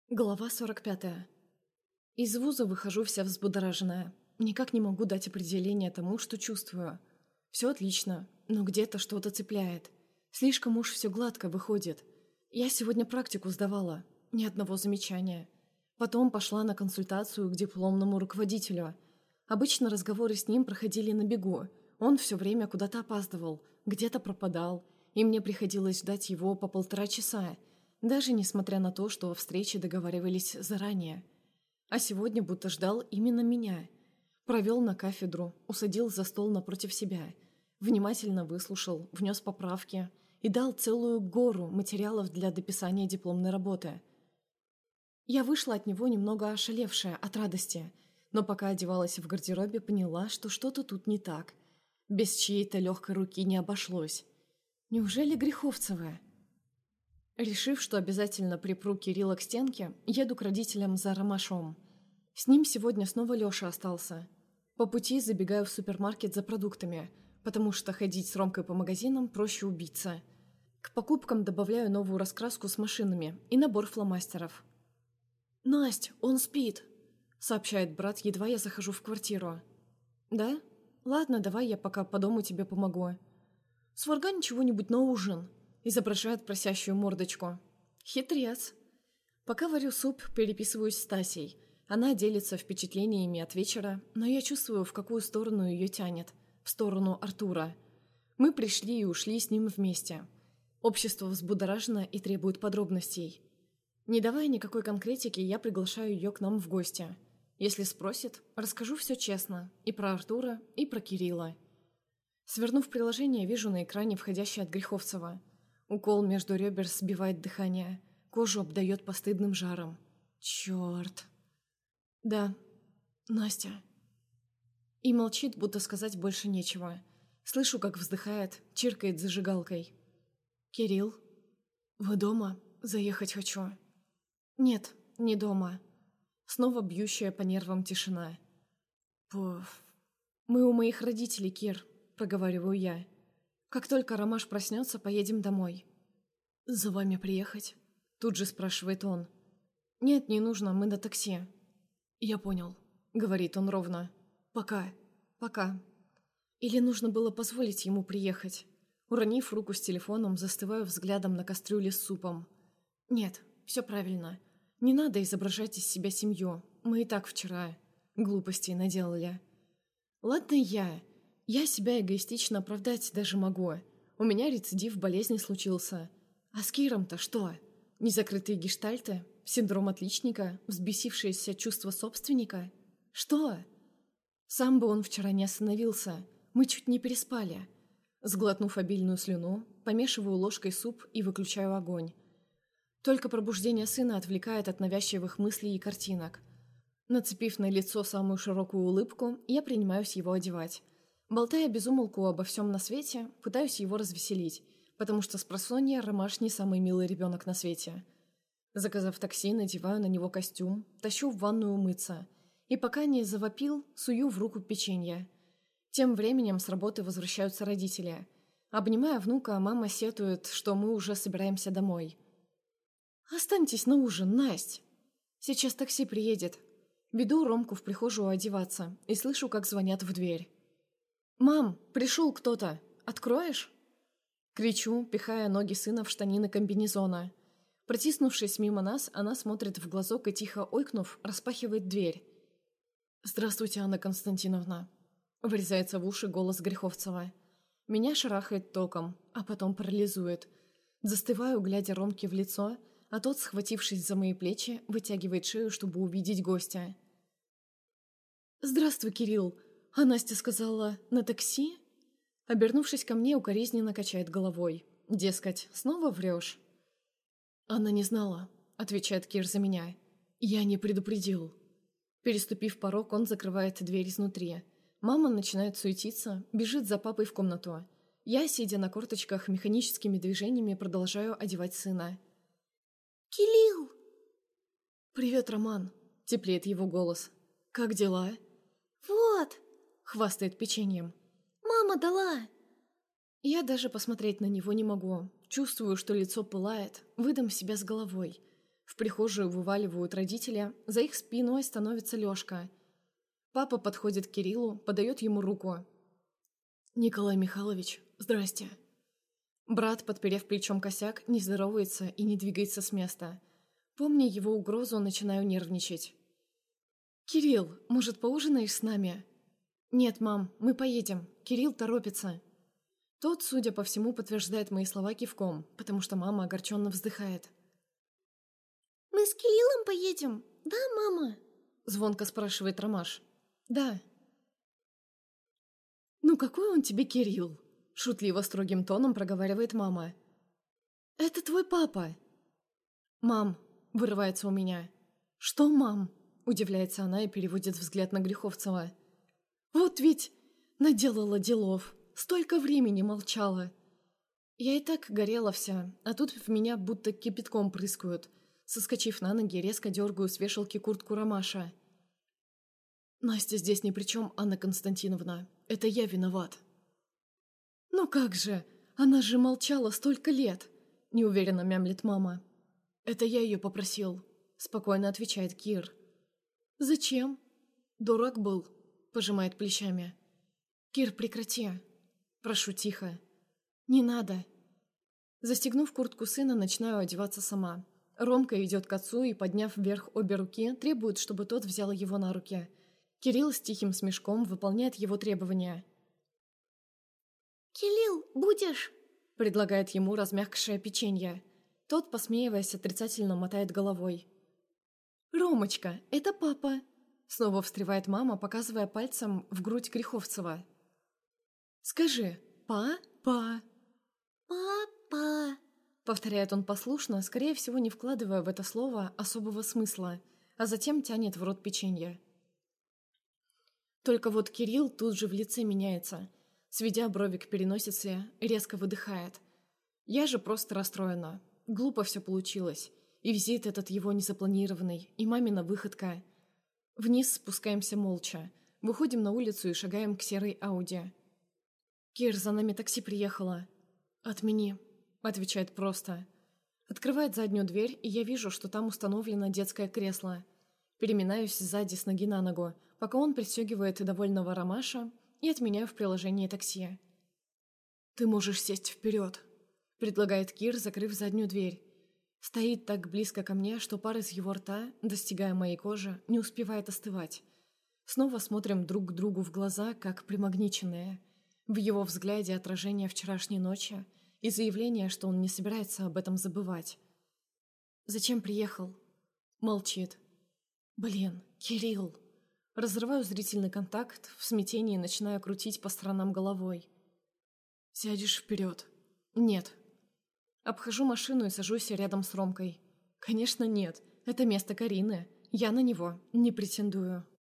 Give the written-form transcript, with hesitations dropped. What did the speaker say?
Глава 45. Из вуза выхожу вся взбудораженная. Никак не могу дать определение тому, что чувствую. Все отлично, но где-то что-то цепляет. Слишком уж все гладко выходит. Я сегодня практику сдавала. Ни одного замечания. Потом пошла на консультацию к дипломному руководителю. Обычно разговоры с ним проходили на бегу. Он все время куда-то опаздывал, где-то пропадал, и мне приходилось ждать его по 1,5 часа, даже несмотря на то, что о встрече договаривались заранее. А сегодня будто ждал именно меня. Провел на кафедру, усадил за стол напротив себя, внимательно выслушал, внес поправки и дал целую гору материалов для дописания дипломной работы. Я вышла от него немного ошалевшая от радости, но пока одевалась в гардеробе, поняла, что что-то тут не так. Без чьей-то легкой руки не обошлось. Неужели Греховцева? Решив, что обязательно припру Кирилла к стенке, еду к родителям за ромашом. С ним сегодня снова Леша остался. По пути забегаю в супермаркет за продуктами, потому что ходить с Ромкой по магазинам проще убиться. К покупкам добавляю новую раскраску с машинами и набор фломастеров. «Насть, он спит», — сообщает брат, едва я захожу в квартиру. «Да? Ладно, давай я пока по дому тебе помогу. Сваргань чего-нибудь на ужин», — изображает просящую мордочку. Хитрец. Пока варю суп, переписываюсь с Тасей. Она делится впечатлениями от вечера, но я чувствую, в какую сторону ее тянет. В сторону Артура. Мы пришли и ушли с ним вместе. Общество взбудоражено и требует подробностей. Не давая никакой конкретики, я приглашаю ее к нам в гости. Если спросит, расскажу все честно. И про Артура, и про Кирилла. Свернув приложение, вижу на экране входящее от Греховцева. Укол между ребер сбивает дыхание. Кожу обдает постыдным жаром. Черт. Да, Настя. И молчит, будто сказать больше нечего. Слышу, как вздыхает, чиркает зажигалкой. «Кирилл, вы дома? Заехать хочу». «Нет, не дома». Снова бьющая по нервам тишина. «Пуф. Мы у моих родителей, Кир», — проговариваю я. «Как только Ромаш проснется, поедем домой». «За вами приехать?» — тут же спрашивает он. «Нет, не нужно, мы на такси». «Я понял», — говорит он ровно. «Пока». «Пока». Или нужно было позволить ему приехать? Уронив руку с телефоном, застываю взглядом на кастрюле с супом. «Нет, все правильно. Не надо изображать из себя семью. Мы и так вчера глупостей наделали». «Ладно я. Я себя эгоистично оправдать даже могу. У меня рецидив болезни случился. А с Киром-то что? Незакрытые гештальты? Синдром отличника? Взбесившееся чувство собственника? Что?» Сам бы он вчера не остановился. Мы чуть не переспали. Сглотнув обильную слюну, помешиваю ложкой суп и выключаю огонь. Только пробуждение сына отвлекает от навязчивых мыслей и картинок. Нацепив на лицо самую широкую улыбку, я принимаюсь его одевать. Болтая без умолку обо всем на свете, пытаюсь его развеселить, потому что спросонья Ромаш не самый милый ребенок на свете. Заказав такси, надеваю на него костюм, тащу в ванную умыться. И пока не завопил, сую в руку печенье. Тем временем с работы возвращаются родители. Обнимая внука, мама сетует, что мы уже собираемся домой. «Останьтесь на ужин, Насть!» «Сейчас такси приедет». Веду Ромку в прихожую одеваться и слышу, как звонят в дверь. «Мам, пришел кто-то! Откроешь?» Кричу, пихая ноги сына в штанины комбинезона. Протиснувшись мимо нас, она смотрит в глазок и, тихо ойкнув, распахивает дверь. «Здравствуйте, Анна Константиновна!» Врезается в уши голос Греховцева. Меня шарахает током, а потом парализует. Застываю, глядя Ромке в лицо, а тот, схватившись за мои плечи, вытягивает шею, чтобы увидеть гостя. «Здравствуй, Кирилл! А Настя сказала, на такси?» Обернувшись ко мне, укоризненно качает головой. Дескать, снова врешь? «Она не знала», — отвечает Кир за меня. «Я не предупредил». Переступив порог, он закрывает дверь изнутри. Мама начинает суетиться, бежит за папой в комнату. Я, сидя на корточках, механическими движениями продолжаю одевать сына. «Кирилл!» «Привет, Роман!» — теплеет его голос. «Как дела?» «Вот!» — хвастает печеньем. «Мама дала!» Я даже посмотреть на него не могу. Чувствую, что лицо пылает, выдам себя с головой. В прихожую вываливают родители, за их спиной становится Лёшка. Папа подходит к Кириллу, подает ему руку. «Николай Михайлович, здрасте». Брат, подперев плечом косяк, не здоровается и не двигается с места. Помня его угрозу, начинаю нервничать. «Кирилл, может, поужинаешь с нами?» «Нет, мам, мы поедем. Кирилл торопится». Тот, судя по всему, подтверждает мои слова кивком, потому что мама огорченно вздыхает. Мы с Кириллом поедем, да, мама? Звонко спрашивает Ромаш. «Да». «Ну какой он тебе Кирилл?» Шутливо строгим тоном проговаривает мама. «Это твой папа». «Мам», вырывается у меня. «Что, мам?» Удивляется она и переводит взгляд на Греховцева. «Вот ведь наделала делов, столько времени молчала». Я и так горела вся, а тут в меня будто кипятком прыскают. Соскочив на ноги, резко дергаю с вешалки куртку Ромаша. «Настя здесь ни при чем, Анна Константиновна. Это я виноват». «Ну как же? Она же молчала столько лет!» – неуверенно мямлит мама. «Это я ее попросил», – спокойно отвечает Кир. «Зачем?» «Дурак был», – пожимает плечами. «Кир, прекрати». Прошу тихо. «Не надо». Застегнув куртку сына, начинаю одеваться сама. Ромка идет к отцу и, подняв вверх обе руки, требует, чтобы тот взял его на руки. Кирилл с тихим смешком выполняет его требования. «Кирилл, будешь?» – предлагает ему размягшее печенье. Тот, посмеиваясь, отрицательно мотает головой. «Ромочка, это папа!» – снова встревает мама, показывая пальцем в грудь Греховцева. «Скажи, па-па!» «Папа!» – повторяет он послушно, скорее всего, не вкладывая в это слово особого смысла, а затем тянет в рот печенье. Только вот Кирилл тут же в лице меняется. Сведя брови к переносице, резко выдыхает. Я же просто расстроена. Глупо все получилось. И визит этот его незапланированный, и мамина выходка. Вниз спускаемся молча. Выходим на улицу и шагаем к серой Ауди. «Кир, за нами такси приехало». «Отмени», — отвечает просто. Открывает заднюю дверь, и я вижу, что там установлено детское кресло. Переминаюсь сзади с ноги на ногу, пока он пристегивает довольного Ромаша, и отменяю в приложении такси. «Ты можешь сесть вперед», — предлагает Кир, закрыв заднюю дверь. Стоит так близко ко мне, что пар из его рта, достигая моей кожи, не успевает остывать. Снова смотрим друг к другу в глаза, как примагниченные. В его взгляде отражение вчерашней ночи и заявление, что он не собирается об этом забывать. «Зачем приехал?» Молчит. «Блин, Кирилл!» Разрываю зрительный контакт, в смятении начинаю крутить по сторонам головой. «Сядешь вперед?» «Нет». Обхожу машину и сажусь рядом с Ромкой. «Конечно, нет. Это место Карины. Я на него не претендую».